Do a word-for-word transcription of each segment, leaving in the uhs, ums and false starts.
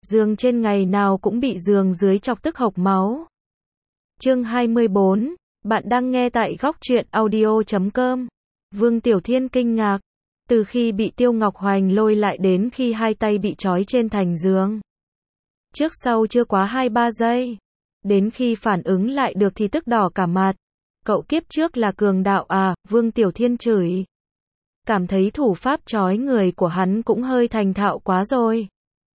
Giường trên ngày nào cũng bị giường dưới chọc tức hộc máu. Chương hai mươi bốn, bạn đang nghe tại góc truyện audio chấm com. Vương Tiểu Thiên kinh ngạc, từ khi bị Tiêu Ngọc Hoành lôi lại đến khi hai tay bị trói trên thành giường. Trước sau chưa quá hai ba giây. Đến khi phản ứng lại được thì tức đỏ cả mặt. Cậu kiếp trước là cường đạo à, Vương Tiểu Thiên chửi. Cảm thấy thủ pháp trói người của hắn cũng hơi thành thạo quá rồi.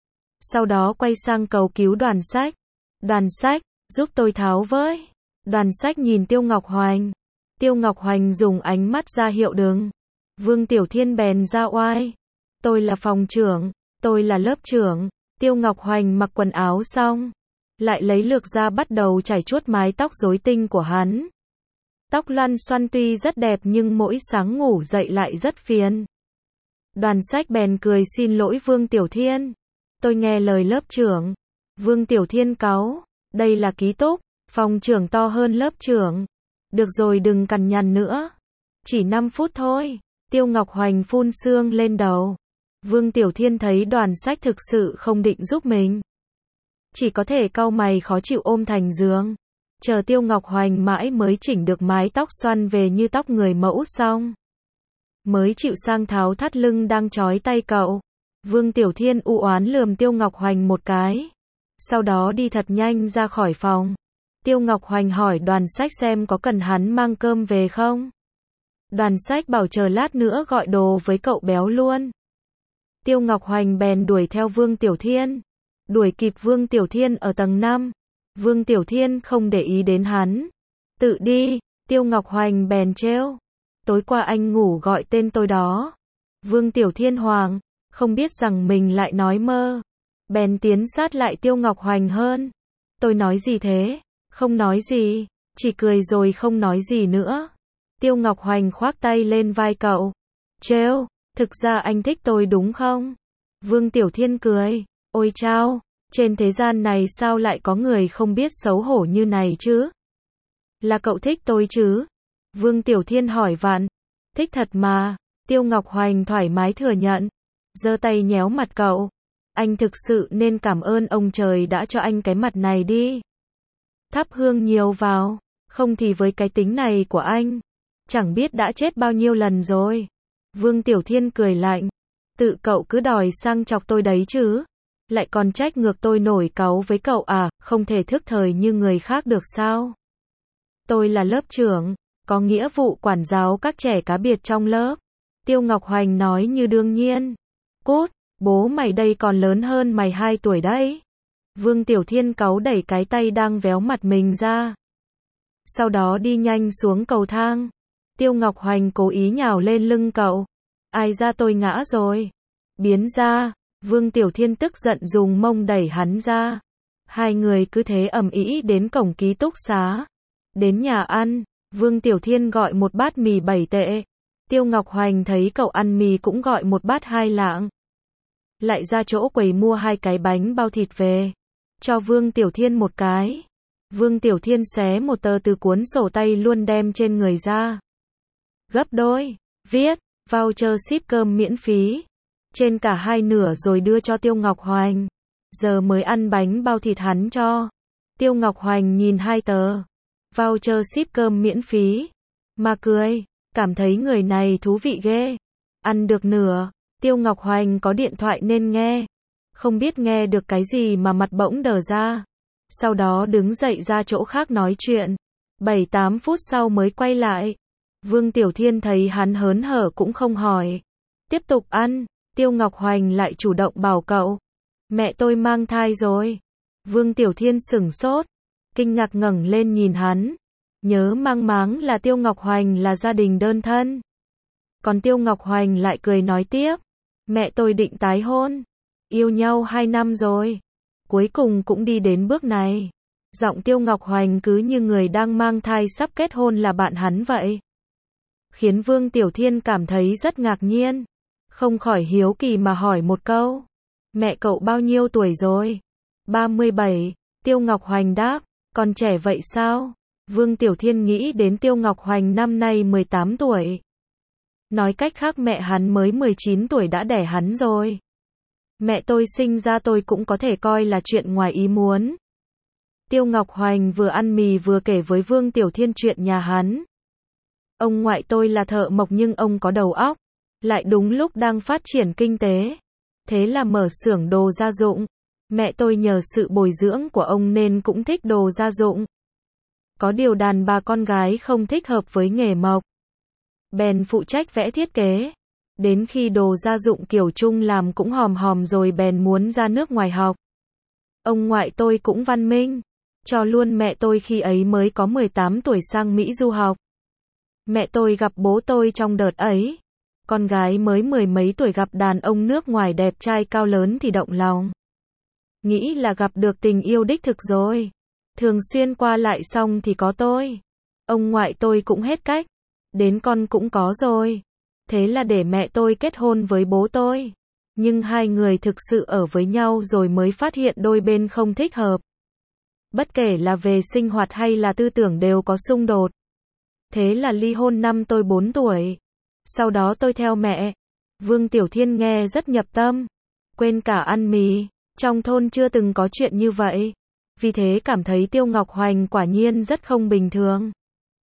Sau đó quay sang cầu cứu Đoàn Sách. Đoàn Sách, giúp tôi tháo với. Đoàn Sách nhìn Tiêu Ngọc Hoành. Tiêu Ngọc Hoành dùng ánh mắt ra hiệu đừng. Vương Tiểu Thiên bèn ra oai. Tôi là phòng trưởng, tôi là lớp trưởng. Tiêu Ngọc Hoành mặc quần áo xong, lại lấy lược ra bắt đầu chải chuốt mái tóc rối tinh của hắn. Tóc loăn xoăn tuy rất đẹp nhưng mỗi sáng ngủ dậy lại rất phiền. Đoàn Sách bèn cười xin lỗi Vương Tiểu Thiên. Tôi nghe lời lớp trưởng. Vương Tiểu Thiên cáu. Đây là ký túc, phòng trưởng to hơn lớp trưởng. Được rồi đừng cằn nhằn nữa. Chỉ năm phút thôi. Tiêu Ngọc Hoành phun sương lên đầu. Vương Tiểu Thiên thấy Đoàn Sách thực sự không định giúp mình. Chỉ có thể cau mày khó chịu ôm thành giường. Chờ Tiêu Ngọc Hoành mãi mới chỉnh được mái tóc xoăn về như tóc người mẫu xong. Mới chịu sang tháo thắt lưng đang trói tay cậu. Vương Tiểu Thiên u oán lườm Tiêu Ngọc Hoành một cái. Sau đó đi thật nhanh ra khỏi phòng. Tiêu Ngọc Hoành hỏi Đoàn Sách xem có cần hắn mang cơm về không. Đoàn Sách bảo chờ lát nữa gọi đồ với cậu béo luôn. Tiêu Ngọc Hoành bèn đuổi theo Vương Tiểu Thiên. Đuổi kịp Vương Tiểu Thiên ở tầng năm. Vương Tiểu Thiên không để ý đến hắn. Tự đi, Tiêu Ngọc Hoành bèn trêu. Tối qua anh ngủ gọi tên tôi đó. Vương Tiểu Thiên hoàng, không biết rằng mình lại nói mơ. Bèn tiến sát lại Tiêu Ngọc Hoành hơn. Tôi nói gì thế? Không nói gì, chỉ cười rồi không nói gì nữa. Tiêu Ngọc Hoành khoác tay lên vai cậu. Trêu, thực ra anh thích tôi đúng không? Vương Tiểu Thiên cười. Ôi chao, trên thế gian này sao lại có người không biết xấu hổ như này chứ? Là cậu thích tôi chứ? Vương Tiểu Thiên hỏi vặn. Thích thật mà. Tiêu Ngọc Hoành thoải mái thừa nhận. Giơ tay nhéo mặt cậu. Anh thực sự nên cảm ơn ông trời đã cho anh cái mặt này đi. Thắp hương nhiều vào, không thì với cái tính này của anh, chẳng biết đã chết bao nhiêu lần rồi. Vương Tiểu Thiên cười lạnh. Tự cậu cứ đòi sang chọc tôi đấy chứ. Lại còn trách ngược tôi nổi cáu với cậu à, không thể thức thời như người khác được sao? Tôi là lớp trưởng, có nghĩa vụ quản giáo các trẻ cá biệt trong lớp. Tiêu Ngọc Hoành nói như đương nhiên. Cút, bố mày đây còn lớn hơn mày hai tuổi đấy. Vương Tiểu Thiên cáu đẩy cái tay đang véo mặt mình ra. Sau đó đi nhanh xuống cầu thang. Tiêu Ngọc Hoành cố ý nhào lên lưng cậu. Ai ra tôi ngã rồi. Biến ra. Vương Tiểu Thiên tức giận dùng mông đẩy hắn ra. Hai người cứ thế ầm ĩ đến cổng ký túc xá. Đến nhà ăn, Vương Tiểu Thiên gọi một bát mì bảy tệ. Tiêu Ngọc Hoành thấy cậu ăn mì cũng gọi một bát hai lạng. Lại ra chỗ quầy mua hai cái bánh bao thịt về. Cho Vương Tiểu Thiên một cái. Vương Tiểu Thiên xé một tờ từ cuốn sổ tay luôn đem trên người ra. Gấp đôi, viết, voucher ship cơm miễn phí. Trên cả hai nửa rồi đưa cho Tiêu Ngọc Hoành. Giờ mới ăn bánh bao thịt hắn cho. Tiêu Ngọc Hoành nhìn hai tờ. Voucher ship cơm miễn phí. Mà cười, cảm thấy người này thú vị ghê. Ăn được nửa, Tiêu Ngọc Hoành có điện thoại nên nghe. Không biết nghe được cái gì mà mặt bỗng đờ ra. Sau đó đứng dậy ra chỗ khác nói chuyện. bảy tám phút sau mới quay lại. Vương Tiểu Thiên thấy hắn hớn hở cũng không hỏi. Tiếp tục ăn. Tiêu Ngọc Hoành lại chủ động bảo cậu. Mẹ tôi mang thai rồi. Vương Tiểu Thiên sửng sốt. Kinh ngạc ngẩng lên nhìn hắn. Nhớ mang máng là Tiêu Ngọc Hoành là gia đình đơn thân. Còn Tiêu Ngọc Hoành lại cười nói tiếp. Mẹ tôi định tái hôn. Yêu nhau hai năm rồi. Cuối cùng cũng đi đến bước này. Giọng Tiêu Ngọc Hoành cứ như người đang mang thai sắp kết hôn là bạn hắn vậy. Khiến Vương Tiểu Thiên cảm thấy rất ngạc nhiên. Không khỏi hiếu kỳ mà hỏi một câu. Mẹ cậu bao nhiêu tuổi rồi? ba mươi bảy. Tiêu Ngọc Hoành đáp. Còn trẻ vậy sao? Vương Tiểu Thiên nghĩ đến Tiêu Ngọc Hoành năm nay mười tám tuổi. Nói cách khác mẹ hắn mới mười chín tuổi đã đẻ hắn rồi. Mẹ tôi sinh ra tôi cũng có thể coi là chuyện ngoài ý muốn. Tiêu Ngọc Hoành vừa ăn mì vừa kể với Vương Tiểu Thiên chuyện nhà hắn. Ông ngoại tôi là thợ mộc nhưng ông có đầu óc, lại đúng lúc đang phát triển kinh tế. Thế là mở xưởng đồ gia dụng. Mẹ tôi nhờ sự bồi dưỡng của ông nên cũng thích đồ gia dụng. Có điều đàn bà con gái không thích hợp với nghề mộc. Bèn phụ trách vẽ thiết kế. Đến khi đồ gia dụng kiểu chung làm cũng hòm hòm rồi bèn muốn ra nước ngoài học. Ông ngoại tôi cũng văn minh, cho luôn mẹ tôi khi ấy mới có mười tám tuổi sang Mỹ du học. Mẹ tôi gặp bố tôi trong đợt ấy. Con gái mới mười mấy tuổi gặp đàn ông nước ngoài đẹp trai cao lớn thì động lòng. Nghĩ là gặp được tình yêu đích thực rồi. Thường xuyên qua lại xong thì có tôi. Ông ngoại tôi cũng hết cách. Đến con cũng có rồi. Thế là để mẹ tôi kết hôn với bố tôi. Nhưng hai người thực sự ở với nhau rồi mới phát hiện đôi bên không thích hợp. Bất kể là về sinh hoạt hay là tư tưởng đều có xung đột. Thế là ly hôn năm tôi bốn tuổi. Sau đó tôi theo mẹ. Vương Tiểu Thiên nghe rất nhập tâm. Quên cả ăn mì. Trong thôn chưa từng có chuyện như vậy. Vì thế cảm thấy Tiêu Ngọc Hoành quả nhiên rất không bình thường.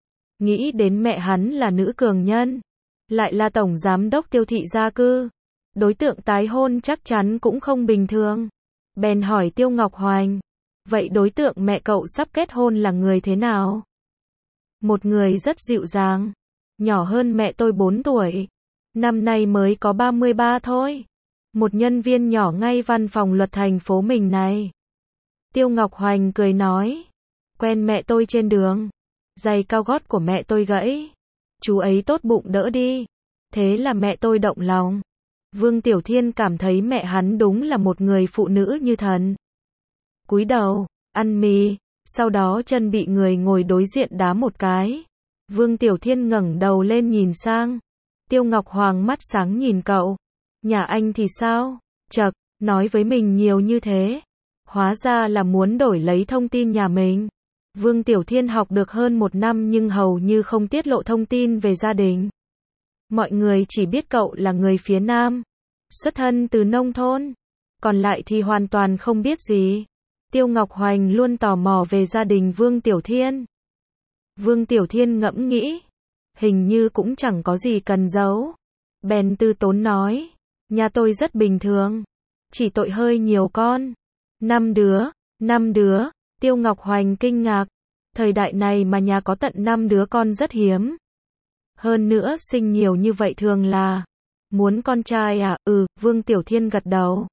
Nghĩ đến mẹ hắn là nữ cường nhân. Lại là tổng giám đốc Tiêu thị gia cư. Đối tượng tái hôn chắc chắn cũng không bình thường. Bèn hỏi Tiêu Ngọc Hoành. Vậy đối tượng mẹ cậu sắp kết hôn là người thế nào? Một người rất dịu dàng. Nhỏ hơn mẹ tôi bốn tuổi. Năm nay mới có ba mươi ba thôi. Một nhân viên nhỏ ngay văn phòng luật thành phố mình này. Tiêu Ngọc Hoành cười nói. Quen mẹ tôi trên đường. Giày cao gót của mẹ tôi gãy. Chú ấy tốt bụng đỡ đi. Thế là mẹ tôi động lòng. Vương Tiểu Thiên cảm thấy mẹ hắn đúng là một người phụ nữ như thần. Cúi đầu, ăn mì, sau đó chân bị người ngồi đối diện đá một cái. Vương Tiểu Thiên ngẩng đầu lên nhìn sang. Tiêu Ngọc Hoàng mắt sáng nhìn cậu. Nhà anh thì sao? Chậc, nói với mình nhiều như thế. Hóa ra là muốn đổi lấy thông tin nhà mình. Vương Tiểu Thiên học được hơn một năm nhưng hầu như không tiết lộ thông tin về gia đình. Mọi người chỉ biết cậu là người phía Nam, xuất thân từ nông thôn. Còn lại thì hoàn toàn không biết gì. Tiêu Ngọc Hoành luôn tò mò về gia đình Vương Tiểu Thiên. Vương Tiểu Thiên ngẫm nghĩ. Hình như cũng chẳng có gì cần giấu. Bèn tư tốn nói. Nhà tôi rất bình thường. Chỉ tội hơi nhiều con. Năm đứa. Năm đứa. Tiêu Ngọc Hoành kinh ngạc. Thời đại này mà nhà có tận năm đứa con rất hiếm. Hơn nữa sinh nhiều như vậy thường là. Muốn con trai à? Ừ, Vương Tiểu Thiên gật đầu.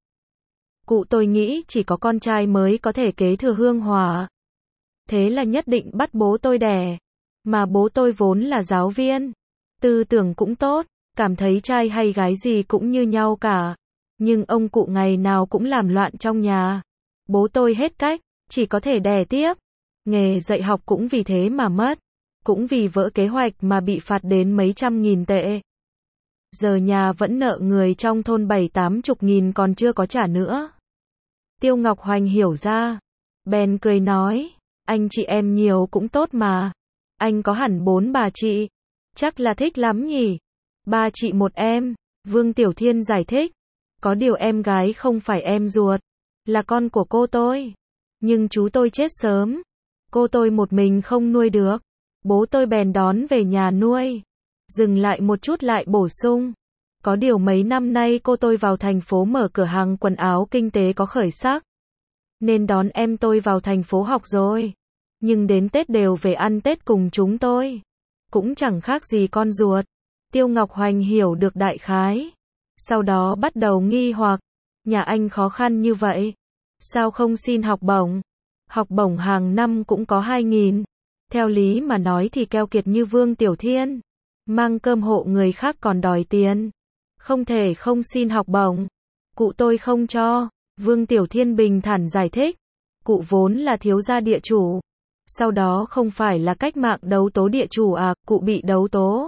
Cụ tôi nghĩ chỉ có con trai mới có thể kế thừa hương hỏa. Thế là nhất định bắt bố tôi đẻ. Mà bố tôi vốn là giáo viên. Tư tưởng cũng tốt. Cảm thấy trai hay gái gì cũng như nhau cả. Nhưng ông cụ ngày nào cũng làm loạn trong nhà. Bố tôi hết cách. Chỉ có thể đẻ tiếp. Nghề dạy học cũng vì thế mà mất. Cũng vì vỡ kế hoạch mà bị phạt đến mấy trăm nghìn tệ. Giờ nhà vẫn nợ người trong thôn bảy tám chục nghìn còn chưa có trả nữa. Tiêu Ngọc Hoành hiểu ra. Bèn cười nói. Anh chị em nhiều cũng tốt mà. Anh có hẳn bốn bà chị. Chắc là thích lắm nhỉ. Ba chị một em. Vương Tiểu Thiên giải thích. Có điều em gái không phải em ruột. Là con của cô tôi. Nhưng chú tôi chết sớm. Cô tôi một mình không nuôi được. Bố tôi bèn đón về nhà nuôi. Dừng lại một chút lại bổ sung. Có điều mấy năm nay cô tôi vào thành phố mở cửa hàng quần áo kinh tế có khởi sắc. Nên đón em tôi vào thành phố học rồi. Nhưng đến Tết đều về ăn Tết cùng chúng tôi. Cũng chẳng khác gì con ruột. Tiêu Ngọc Hoành hiểu được đại khái. Sau đó bắt đầu nghi hoặc. Nhà anh khó khăn như vậy. Sao không xin học bổng? Học bổng hàng năm cũng có hai nghìn. Theo lý mà nói thì keo kiệt như Vương Tiểu Thiên. Mang cơm hộ người khác còn đòi tiền. Không thể không xin học bổng. Cụ tôi không cho. Vương Tiểu Thiên bình thản giải thích. Cụ vốn là thiếu gia địa chủ. Sau đó không phải là cách mạng đấu tố địa chủ à, cụ bị đấu tố.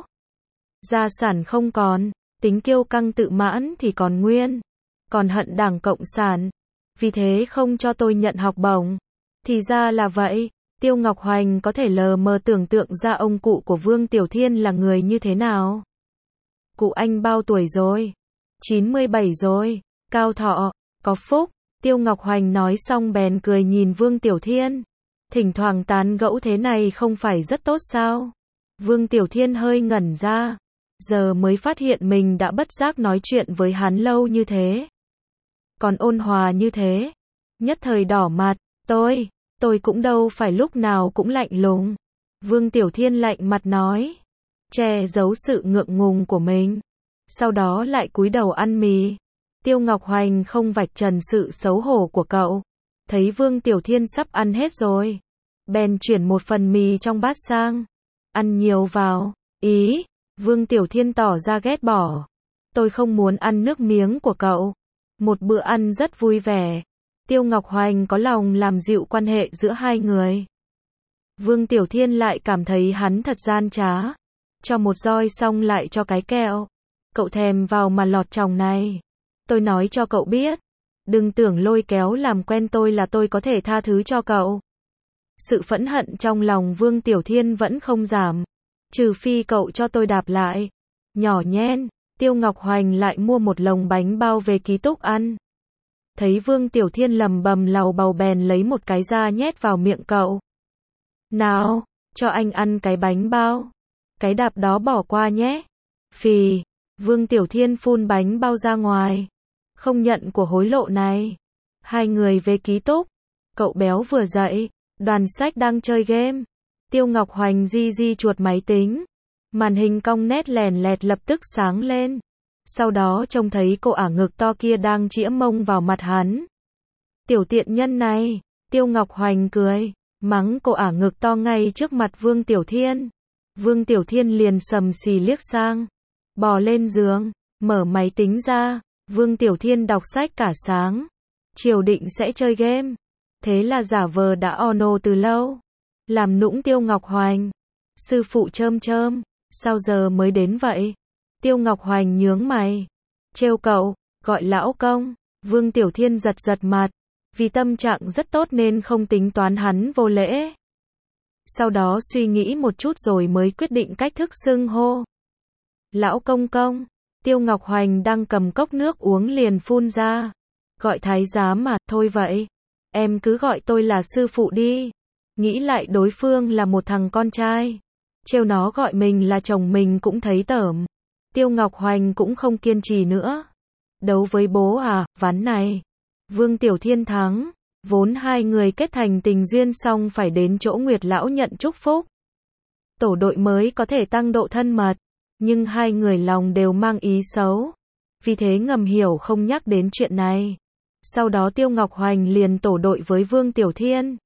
Gia sản không còn. Tính kiêu căng tự mãn thì còn nguyên. Còn hận Đảng Cộng sản. Vì thế không cho tôi nhận học bổng. Thì ra là vậy. Tiêu Ngọc Hoành có thể lờ mờ tưởng tượng ra ông cụ của Vương Tiểu Thiên là người như thế nào. Cụ anh bao tuổi rồi? chín mươi bảy rồi. Cao thọ. Có phúc, Tiêu Ngọc Hoành nói xong bèn cười nhìn Vương Tiểu Thiên. Thỉnh thoảng tán gẫu thế này không phải rất tốt sao? Vương Tiểu Thiên hơi ngẩn ra. Giờ mới phát hiện mình đã bất giác nói chuyện với hắn lâu như thế. Còn ôn hòa như thế. Nhất thời đỏ mặt, tôi, tôi cũng đâu phải lúc nào cũng lạnh lùng. Vương Tiểu Thiên lạnh mặt nói. Che giấu sự ngượng ngùng của mình. Sau đó lại cúi đầu ăn mì. Tiêu Ngọc Hoành không vạch trần sự xấu hổ của cậu. Thấy Vương Tiểu Thiên sắp ăn hết rồi. Bèn chuyển một phần mì trong bát sang. Ăn nhiều vào. Ý, Vương Tiểu Thiên tỏ ra ghét bỏ. Tôi không muốn ăn nước miếng của cậu. Một bữa ăn rất vui vẻ. Tiêu Ngọc Hoành có lòng làm dịu quan hệ giữa hai người. Vương Tiểu Thiên lại cảm thấy hắn thật gian trá. Cho một roi xong lại cho cái kẹo. Cậu thèm vào mà lọt chòng này. Tôi nói cho cậu biết. Đừng tưởng lôi kéo làm quen tôi là tôi có thể tha thứ cho cậu. Sự phẫn hận trong lòng Vương Tiểu Thiên vẫn không giảm. Trừ phi cậu cho tôi đạp lại. Nhỏ nhen, Tiêu Ngọc Hoành lại mua một lồng bánh bao về ký túc ăn. Thấy Vương Tiểu Thiên lầm bầm lầu bầu bèn lấy một cái ra nhét vào miệng cậu. Nào, cho anh ăn cái bánh bao. Cái đạp đó bỏ qua nhé. Phì, Vương Tiểu Thiên phun bánh bao ra ngoài. Không nhận của hối lộ này. Hai người về ký túc. Cậu béo vừa dậy. Đoàn sách đang chơi game. Tiêu Ngọc Hoành di di chuột máy tính. Màn hình cong nét lèn lẹt lập tức sáng lên. Sau đó trông thấy cô ả ngực to kia đang chĩa mông vào mặt hắn. Tiểu tiện nhân này. Tiêu Ngọc Hoành cười. Mắng cô ả ngực to ngay trước mặt Vương Tiểu Thiên. Vương Tiểu Thiên liền sầm xì liếc sang. Bò lên giường. Mở máy tính ra. Vương Tiểu Thiên đọc sách cả sáng. Chiều định sẽ chơi game. Thế là giả vờ đã ono từ lâu. Làm nũng Tiêu Ngọc Hoành. Sư phụ chơm chơm. Sao giờ mới đến vậy? Tiêu Ngọc Hoành nhướng mày. Trêu cậu, gọi lão công. Vương Tiểu Thiên giật giật mặt. Vì tâm trạng rất tốt nên không tính toán hắn vô lễ. Sau đó suy nghĩ một chút rồi mới quyết định cách thức xưng hô. Lão công công. Tiêu Ngọc Hoành đang cầm cốc nước uống liền phun ra. Gọi thái giám mà, thôi vậy. Em cứ gọi tôi là sư phụ đi. Nghĩ lại đối phương là một thằng con trai. Trêu nó gọi mình là chồng mình cũng thấy tởm. Tiêu Ngọc Hoành cũng không kiên trì nữa. Đấu với bố à, ván này. Vương Tiểu Thiên thắng. Vốn hai người kết thành tình duyên xong phải đến chỗ Nguyệt Lão nhận chúc phúc. Tổ đội mới có thể tăng độ thân mật. Nhưng hai người lòng đều mang ý xấu. Vì thế ngầm hiểu không nhắc đến chuyện này. Sau đó Tiêu Ngọc Hoành liền tổ đội với Vương Tiểu Thiên.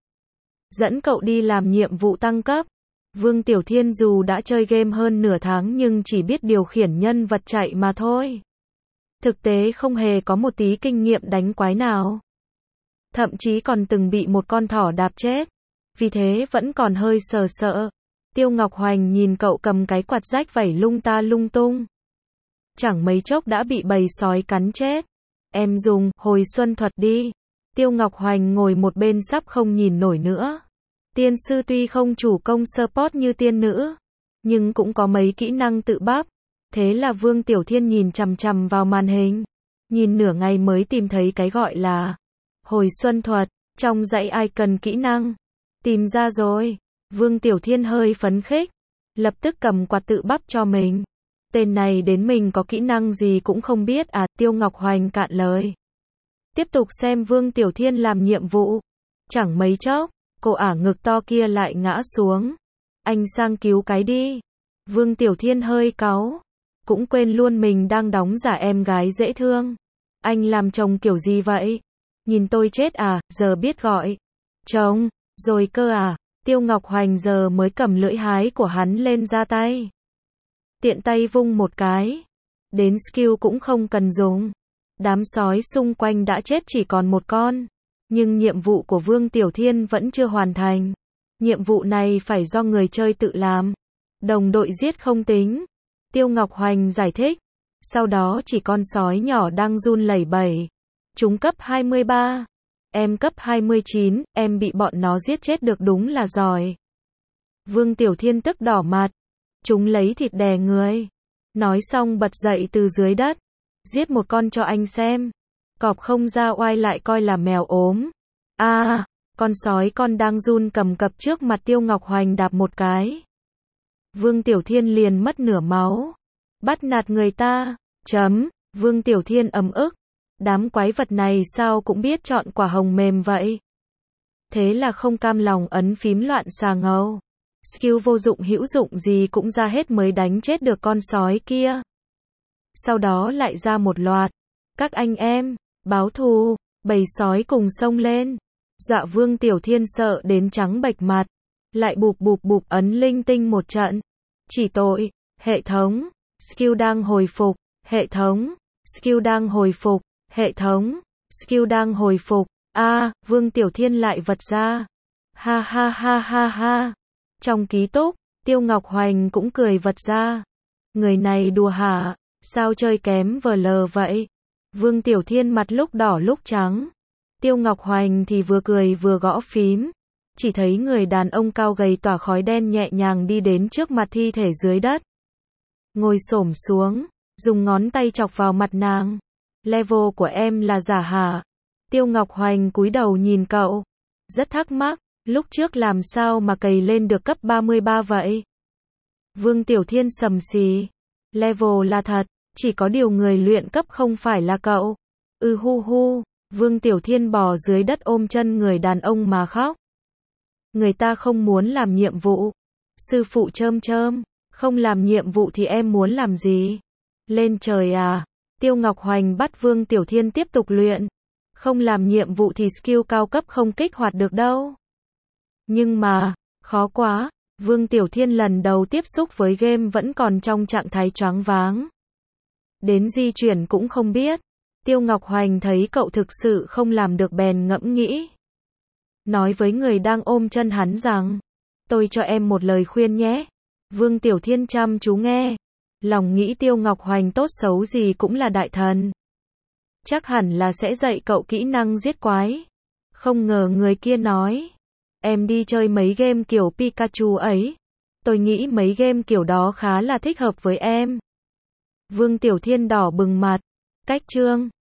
Dẫn cậu đi làm nhiệm vụ tăng cấp. Vương Tiểu Thiên dù đã chơi game hơn nửa tháng nhưng chỉ biết điều khiển nhân vật chạy mà thôi. Thực tế không hề có một tí kinh nghiệm đánh quái nào. Thậm chí còn từng bị một con thỏ đạp chết. Vì thế vẫn còn hơi sờ sợ. Tiêu Ngọc Hoành nhìn cậu cầm cái quạt rách vẩy lung ta lung tung. Chẳng mấy chốc đã bị bầy sói cắn chết. Em dùng hồi xuân thuật đi. Tiêu Ngọc Hoành ngồi một bên sắp không nhìn nổi nữa. Tiên sư tuy không chủ công support như tiên nữ, nhưng cũng có mấy kỹ năng tự bắp. Thế là Vương Tiểu Thiên nhìn chằm chằm vào màn hình. Nhìn nửa ngày mới tìm thấy cái gọi là hồi xuân thuật. Trong dãy icon kỹ năng. Tìm ra rồi. Vương Tiểu Thiên hơi phấn khích. Lập tức cầm quạt tự bắp cho mình. Tên này đến mình có kỹ năng gì cũng không biết à, Tiêu Ngọc Hoành cạn lời. Tiếp tục xem Vương Tiểu Thiên làm nhiệm vụ. Chẳng mấy chốc, cô ả ngực to kia lại ngã xuống. Anh sang cứu cái đi. Vương Tiểu Thiên hơi cáu. Cũng quên luôn mình đang đóng giả em gái dễ thương. Anh làm chồng kiểu gì vậy? Nhìn tôi chết à, giờ biết gọi chồng, rồi cơ à? Tiêu Ngọc Hoành giờ mới cầm lưỡi hái của hắn lên ra tay. Tiện tay vung một cái. Đến skill cũng không cần dùng. Đám sói xung quanh đã chết chỉ còn một con. Nhưng nhiệm vụ của Vương Tiểu Thiên vẫn chưa hoàn thành. Nhiệm vụ này phải do người chơi tự làm. Đồng đội giết không tính. Tiêu Ngọc Hoành giải thích. Sau đó chỉ con sói nhỏ đang run lẩy bẩy. Chúng cấp hai mươi ba. Em cấp hai mươi chín, em bị bọn nó giết chết được đúng là giỏi. Vương Tiểu Thiên tức đỏ mặt. Chúng lấy thịt đè người. Nói xong bật dậy từ dưới đất. Giết một con cho anh xem. Cọp không ra oai lại coi là mèo ốm. A, à, con sói con đang run cầm cập trước mặt Tiêu Ngọc Hoành đạp một cái. Vương Tiểu Thiên liền mất nửa máu. Bắt nạt người ta, chấm, Vương Tiểu Thiên ấm ức. Đám quái vật này sao cũng biết chọn quả hồng mềm vậy. Thế là không cam lòng ấn phím loạn xà ngầu. Skill vô dụng hữu dụng gì cũng ra hết mới đánh chết được con sói kia. Sau đó lại ra một loạt. Các anh em, báo thù, bầy sói cùng xông lên. Dọa Vương Tiểu Thiên sợ đến trắng bệch mặt. Lại bụp bụp bụp ấn linh tinh một trận. Chỉ tội, hệ thống, skill đang hồi phục, hệ thống, skill đang hồi phục, hệ thống, skill đang hồi phục. A, à, Vương Tiểu Thiên lại vật ra. Ha ha ha ha ha. Trong ký túc, Tiêu Ngọc Hoành cũng cười vật ra. Người này đùa hả? Sao chơi kém vờ lờ vậy? Vương Tiểu Thiên mặt lúc đỏ lúc trắng. Tiêu Ngọc Hoành thì vừa cười vừa gõ phím. Chỉ thấy người đàn ông cao gầy tỏa khói đen nhẹ nhàng đi đến trước mặt thi thể dưới đất. Ngồi xổm xuống, dùng ngón tay chọc vào mặt nàng. Level của em là giả hả? Tiêu Ngọc Hoành cúi đầu nhìn cậu. Rất thắc mắc, lúc trước làm sao mà cày lên được cấp ba mươi ba vậy? Vương Tiểu Thiên sầm xì. Level là thật, chỉ có điều người luyện cấp không phải là cậu. Ừ hu hu, Vương Tiểu Thiên bò dưới đất ôm chân người đàn ông mà khóc. Người ta không muốn làm nhiệm vụ. Sư phụ chơm chơm, không làm nhiệm vụ thì em muốn làm gì? Lên trời à? Tiêu Ngọc Hoành bắt Vương Tiểu Thiên tiếp tục luyện. Không làm nhiệm vụ thì skill cao cấp không kích hoạt được đâu. Nhưng mà, khó quá, Vương Tiểu Thiên lần đầu tiếp xúc với game vẫn còn trong trạng thái choáng váng. Đến di chuyển cũng không biết. Tiêu Ngọc Hoành thấy cậu thực sự không làm được bèn ngẫm nghĩ. Nói với người đang ôm chân hắn rằng, tôi cho em một lời khuyên nhé. Vương Tiểu Thiên chăm chú nghe. Lòng nghĩ Tiêu Ngọc Hoành tốt xấu gì cũng là đại thần. Chắc hẳn là sẽ dạy cậu kỹ năng giết quái. Không ngờ người kia nói, em đi chơi mấy game kiểu Pikachu ấy. Tôi nghĩ mấy game kiểu đó khá là thích hợp với em. Vương Tiểu Thiên đỏ bừng mặt. Cách chương